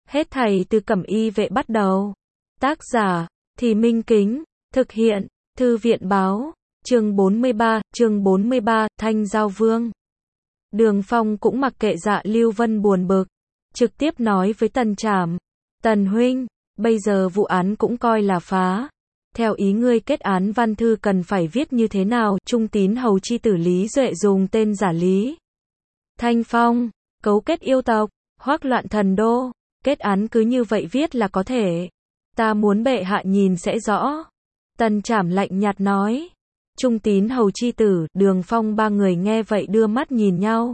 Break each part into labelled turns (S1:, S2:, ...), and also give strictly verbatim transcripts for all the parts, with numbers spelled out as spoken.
S1: Hết thảy từ Cẩm Y Vệ bắt đầu. Tác giả, Thì Minh Kính, thực hiện, Thư viện báo, chương bốn mươi ba, chương bốn mươi ba, Thanh Giao Vương. Đường Phong cũng mặc kệ Dạ Lưu Vân buồn bực, trực tiếp nói với Tần Trảm, Tần huynh, bây giờ vụ án cũng coi là phá. Theo ý ngươi kết án văn thư cần phải viết như thế nào? Trung tín hầu chi tử Lý Duệ dùng tên giả Lý Thanh Phong, cấu kết yêu tộc, hoắc loạn thần đô, kết án cứ như vậy viết là có thể. Ta muốn bệ hạ nhìn sẽ rõ. Tần Trảm lạnh nhạt nói. Trung tín hầu chi tử, Đường Phong ba người nghe vậy đưa mắt nhìn nhau.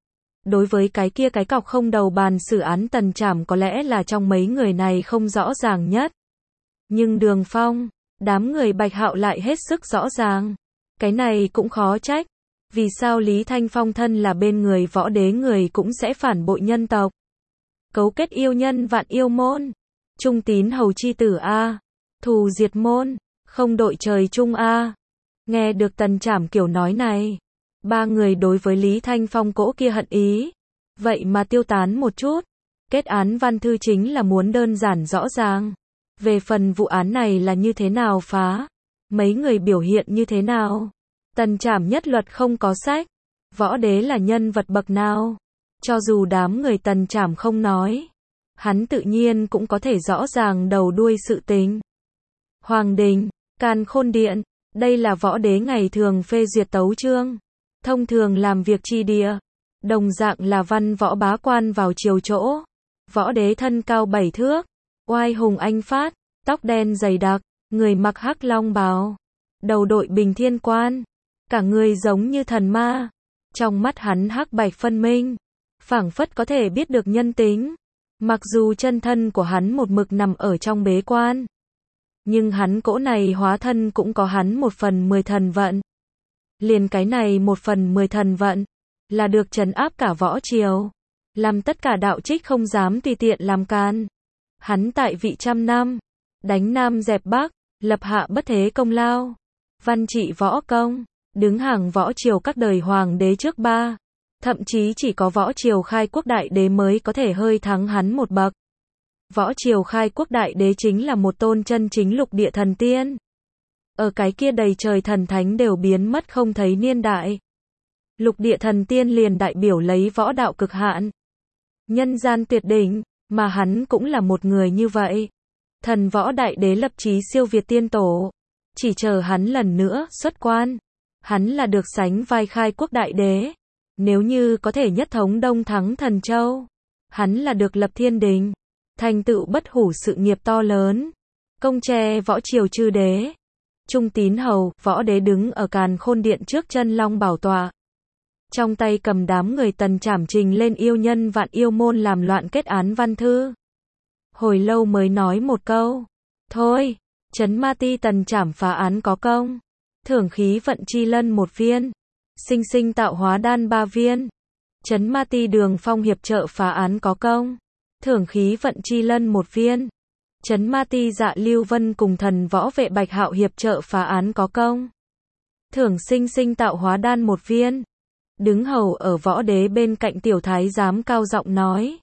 S1: Đối với cái kia cái cọc không đầu bàn xử án Tần Trảm có lẽ là trong mấy người này không rõ ràng nhất. Nhưng Đường Phong, đám người Bạch Hạo lại hết sức rõ ràng. Cái này cũng khó trách. Vì sao Lý Thanh Phong thân là bên người võ đế người cũng sẽ phản bội nhân tộc? Cấu kết yêu nhân vạn yêu môn. Trung tín hầu chi tử A. Thù diệt môn. Không đội trời chung A. Nghe được Tần Trảm kiểu nói này. Ba người đối với Lý Thanh Phong cỗ kia hận ý. Vậy mà tiêu tán một chút. Kết án văn thư chính là muốn đơn giản rõ ràng. Về phần vụ án này là như thế nào phá? Mấy người biểu hiện như thế nào? Tần Trảm nhất luật không có sách. Võ đế là nhân vật bậc nào? Cho dù đám người Tần Trảm không nói, hắn tự nhiên cũng có thể rõ ràng đầu đuôi sự tình. Hoàng đình, Càn Khôn điện, đây là võ đế ngày thường phê duyệt tấu chương, thông thường làm việc chi địa, đồng dạng là văn võ bá quan vào chiều chỗ. Võ đế thân cao bảy thước, oai hùng anh phát, tóc đen dày đặc, người mặc hắc long bào, đầu đội bình thiên quan, cả người giống như thần ma. Trong mắt hắn hắc bạch phân minh, phảng phất có thể biết được nhân tính. Mặc dù chân thân của hắn một mực nằm ở trong bế quan, nhưng hắn cỗ này hóa thân cũng có hắn một phần mười thần vận. Liền cái này một phần mười thần vận, là được trấn áp cả võ triều, làm tất cả đạo trích không dám tùy tiện làm can. Hắn tại vị trăm năm, đánh Nam dẹp Bắc, lập hạ bất thế công lao, văn trị võ công, đứng hàng võ triều các đời hoàng đế trước ba. Thậm chí chỉ có võ triều khai quốc đại đế mới có thể hơi thắng hắn một bậc. Võ triều khai quốc đại đế chính là một tôn chân chính lục địa thần tiên. Ở cái kia đầy trời thần thánh đều biến mất không thấy niên đại. Lục địa thần tiên liền đại biểu lấy võ đạo cực hạn, nhân gian tuyệt đỉnh, mà hắn cũng là một người như vậy. Thần võ đại đế lập chí siêu việt tiên tổ, chỉ chờ hắn lần nữa xuất quan. Hắn là được sánh vai khai quốc đại đế. Nếu như có thể nhất thống Đông thắng Thần Châu, hắn là được lập thiên đình, thành tựu bất hủ sự nghiệp to lớn, công tre võ triều chư đế. Trung tín hầu, võ đế đứng ở Càn Khôn điện trước chân long bảo tọa, trong tay cầm đám người Tần Trảm trình lên yêu nhân vạn yêu môn làm loạn kết án văn thư. Hồi lâu mới nói một câu, thôi, trấn ma ti Tần Trảm phá án có công, thưởng khí vận chi lân một viên, sinh sinh tạo hóa đan ba viên. Trấn ma ti Đường Phong hiệp trợ phá án có công, thưởng khí vận chi lân một viên. Trấn ma ti Dạ Lưu Vân cùng thần võ vệ Bạch Hạo hiệp trợ phá án có công, thưởng sinh sinh tạo hóa đan một viên. Đứng hầu ở võ đế bên cạnh tiểu thái giám cao giọng nói.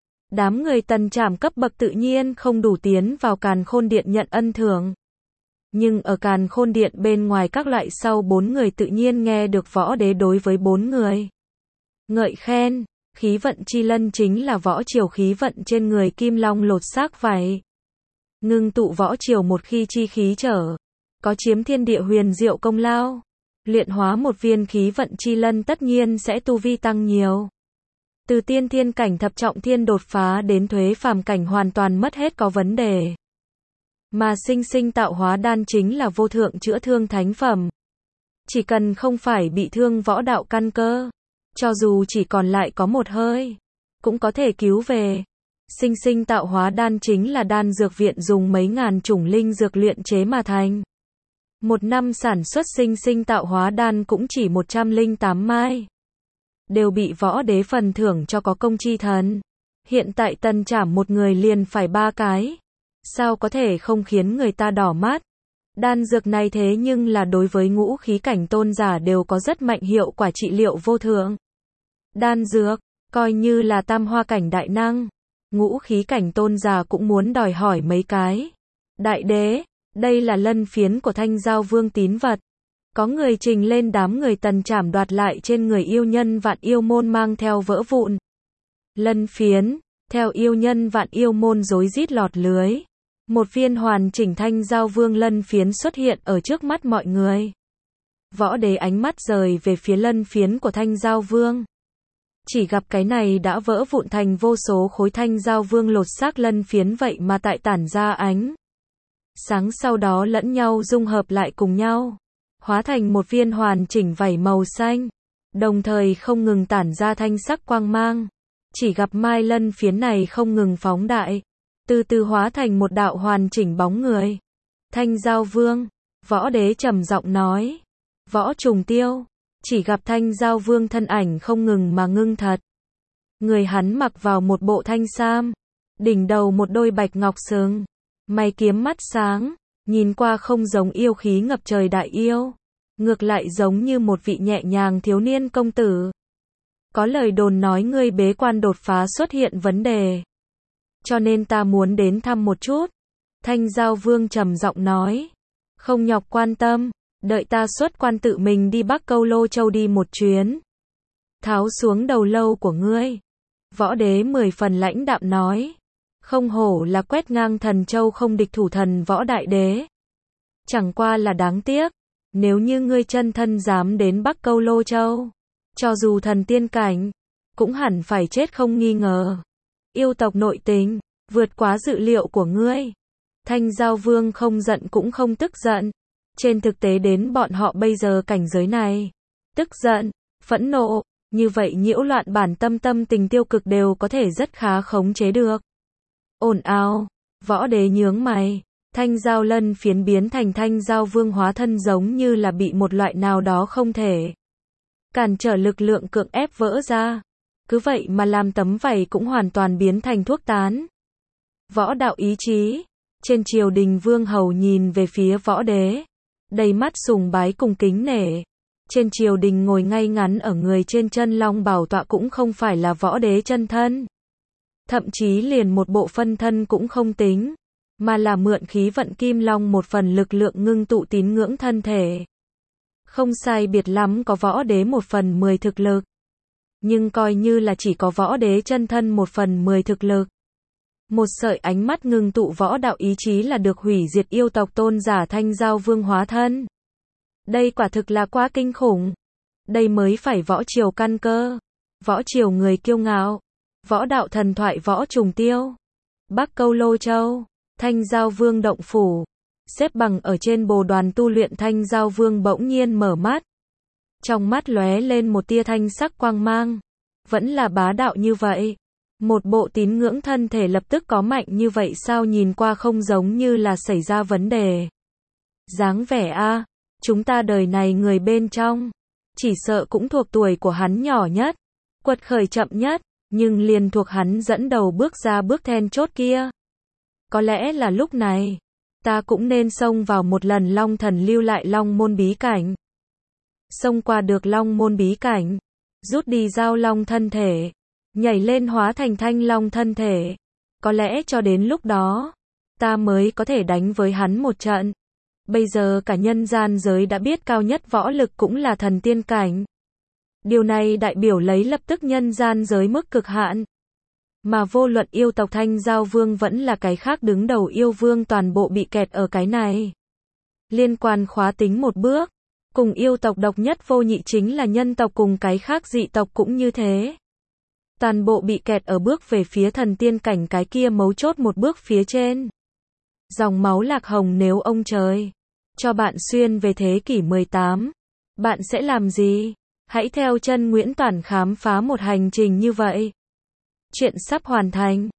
S1: Đám người Tần Trảm cấp bậc tự nhiên không đủ tiến vào Càn Khôn điện nhận ân thưởng. Nhưng ở Càn Khôn điện bên ngoài các loại sau bốn người tự nhiên nghe được võ đế đối với bốn người ngợi khen. Khí vận chi lân chính là võ triều khí vận trên người kim long lột xác vậy. Ngưng tụ võ triều một khi chi khí trở, có chiếm thiên địa huyền diệu công lao. Luyện hóa một viên khí vận chi lân tất nhiên sẽ tu vi tăng nhiều. Từ tiên thiên cảnh thập trọng thiên đột phá đến thuế phàm cảnh hoàn toàn mất hết có vấn đề. Mà sinh sinh tạo hóa đan chính là vô thượng chữa thương thánh phẩm. Chỉ cần không phải bị thương võ đạo căn cơ, cho dù chỉ còn lại có một hơi, cũng có thể cứu về. Sinh sinh tạo hóa đan chính là đan dược viện dùng mấy ngàn chủng linh dược luyện chế mà thành. Một năm sản xuất sinh sinh tạo hóa đan cũng chỉ một trăm lẻ tám mai. Đều bị võ đế phần thưởng cho có công chi thần. Hiện tại Tần Trảm một người liền phải ba cái. Sao có thể không khiến người ta đỏ mắt? Đan dược này thế nhưng là đối với ngũ khí cảnh tôn giả đều có rất mạnh hiệu quả trị liệu vô thượng. Đan dược, coi như là tam hoa cảnh đại năng, Ngũ khí cảnh tôn giả cũng muốn đòi hỏi mấy cái. Đại đế, đây là lân phiến của Thanh Giao Vương tín vật. Có người trình lên đám người Tần trảm đoạt lại trên người yêu nhân Vạn Yêu Môn mang theo vỡ vụn. Lân phiến, theo yêu nhân Vạn Yêu Môn rối rít lọt lưới. Một viên hoàn chỉnh Thanh Giao Vương lân phiến xuất hiện ở trước mắt mọi người. Võ đế ánh mắt rời về phía lân phiến của Thanh Giao Vương. Chỉ gặp cái này đã vỡ vụn thành vô số khối. Thanh Giao Vương lột xác lân phiến vậy mà tại tản ra ánh sáng, sau đó lẫn nhau dung hợp lại cùng nhau, hóa thành một viên hoàn chỉnh vảy màu xanh, đồng thời không ngừng tản ra thanh sắc quang mang. Chỉ gặp mai lân phiến này không ngừng phóng đại, từ từ hóa thành một đạo hoàn chỉnh bóng người. Thanh Giao Vương, võ đế trầm giọng nói. Võ Trùng Tiêu, chỉ gặp Thanh Giao Vương thân ảnh không ngừng mà ngưng thật. Người hắn mặc vào một bộ thanh sam, đỉnh đầu một đôi bạch ngọc sừng, mày kiếm mắt sáng, nhìn qua không giống yêu khí ngập trời đại yêu, ngược lại giống như một vị nhẹ nhàng thiếu niên công tử. Có lời đồn nói ngươi bế quan đột phá xuất hiện vấn đề, cho nên ta muốn đến thăm một chút. Thanh Giao Vương trầm giọng nói. Không nhọc quan tâm, đợi ta xuất quan tự mình đi Bắc Câu Lô Châu đi một chuyến. Tháo xuống đầu lâu của ngươi. Võ đế mười phần lãnh đạm nói. Không hổ là quét ngang thần châu không địch thủ thần Võ đại đế. Chẳng qua là đáng tiếc, nếu như ngươi chân thân dám đến Bắc Câu Lô Châu, cho dù thần tiên cảnh, cũng hẳn phải chết không nghi ngờ. Yêu tộc nội tình, vượt quá dự liệu của ngươi. Thanh Giao Vương không giận cũng không tức giận. Trên thực tế đến bọn họ bây giờ cảnh giới này, tức giận, phẫn nộ, như vậy nhiễu loạn bản tâm tâm tình tiêu cực đều có thể rất khá khống chế được. Ồn ào, võ đế nhướng mày, Thanh Giao lân phiến biến thành Thanh Giao Vương hóa thân giống như là bị một loại nào đó không thể cản trở lực lượng cưỡng ép vỡ ra. Cứ vậy mà làm tấm vảy cũng hoàn toàn biến thành thuốc tán. Võ đạo ý chí, trên triều đình vương hầu nhìn về phía võ đế, đầy mắt sùng bái cùng kính nể. Trên triều đình ngồi ngay ngắn ở người trên chân long bảo tọa cũng không phải là võ đế chân thân. Thậm chí liền một bộ phân thân cũng không tính, mà là mượn khí vận kim long một phần lực lượng ngưng tụ tín ngưỡng thân thể. Không sai biệt lắm có võ đế một phần mười thực lực. Nhưng coi như là chỉ có võ đế chân thân một phần mười thực lực. Một sợi ánh mắt ngưng tụ võ đạo ý chí là được hủy diệt yêu tộc tôn giả Thanh Giao Vương hóa thân. Đây quả thực là quá kinh khủng. Đây mới phải võ triều căn cơ. Võ triều người kiêu ngạo. Võ đạo thần thoại Võ Trùng Tiêu. Bắc Câu Lô Châu. Thanh Giao Vương động phủ. Xếp bằng ở trên bồ đoàn tu luyện. Thanh Giao Vương bỗng nhiên mở mắt. Trong mắt lóe lên một tia thanh sắc quang mang. Vẫn là bá đạo như vậy. Một bộ tín ngưỡng thân thể lập tức có mạnh như vậy sao, nhìn qua không giống như là xảy ra vấn đề. Dáng vẻ a, chúng ta đời này người bên trong, chỉ sợ cũng thuộc tuổi của hắn nhỏ nhất, quật khởi chậm nhất, nhưng liền thuộc hắn dẫn đầu bước ra bước then chốt kia. Có lẽ là lúc này, ta cũng nên xông vào một lần Long Thần lưu lại Long Môn bí cảnh. Xông qua được Long Môn bí cảnh, rút đi Giao Long thân thể, nhảy lên hóa thành Thanh Long thân thể. Có lẽ cho đến lúc đó, ta mới có thể đánh với hắn một trận. Bây giờ cả nhân gian giới đã biết cao nhất võ lực cũng là thần tiên cảnh. Điều này đại biểu lấy lập tức nhân gian giới mức cực hạn. Mà vô luận yêu tộc Thanh Giao Vương vẫn là cái khác đứng đầu yêu vương toàn bộ bị kẹt ở cái này. Liên quan khóa tính một bước, cùng yêu tộc độc nhất vô nhị chính là nhân tộc cùng cái khác dị tộc cũng như thế. Toàn bộ bị kẹt ở bước về phía thần tiên cảnh, cái kia mấu chốt một bước phía trên. Dòng máu lạc hồng, nếu ông trời cho bạn xuyên về thế kỷ mười tám, bạn sẽ làm gì? Hãy theo chân Nguyễn Toản khám phá một hành trình như vậy. Chuyện sắp hoàn thành.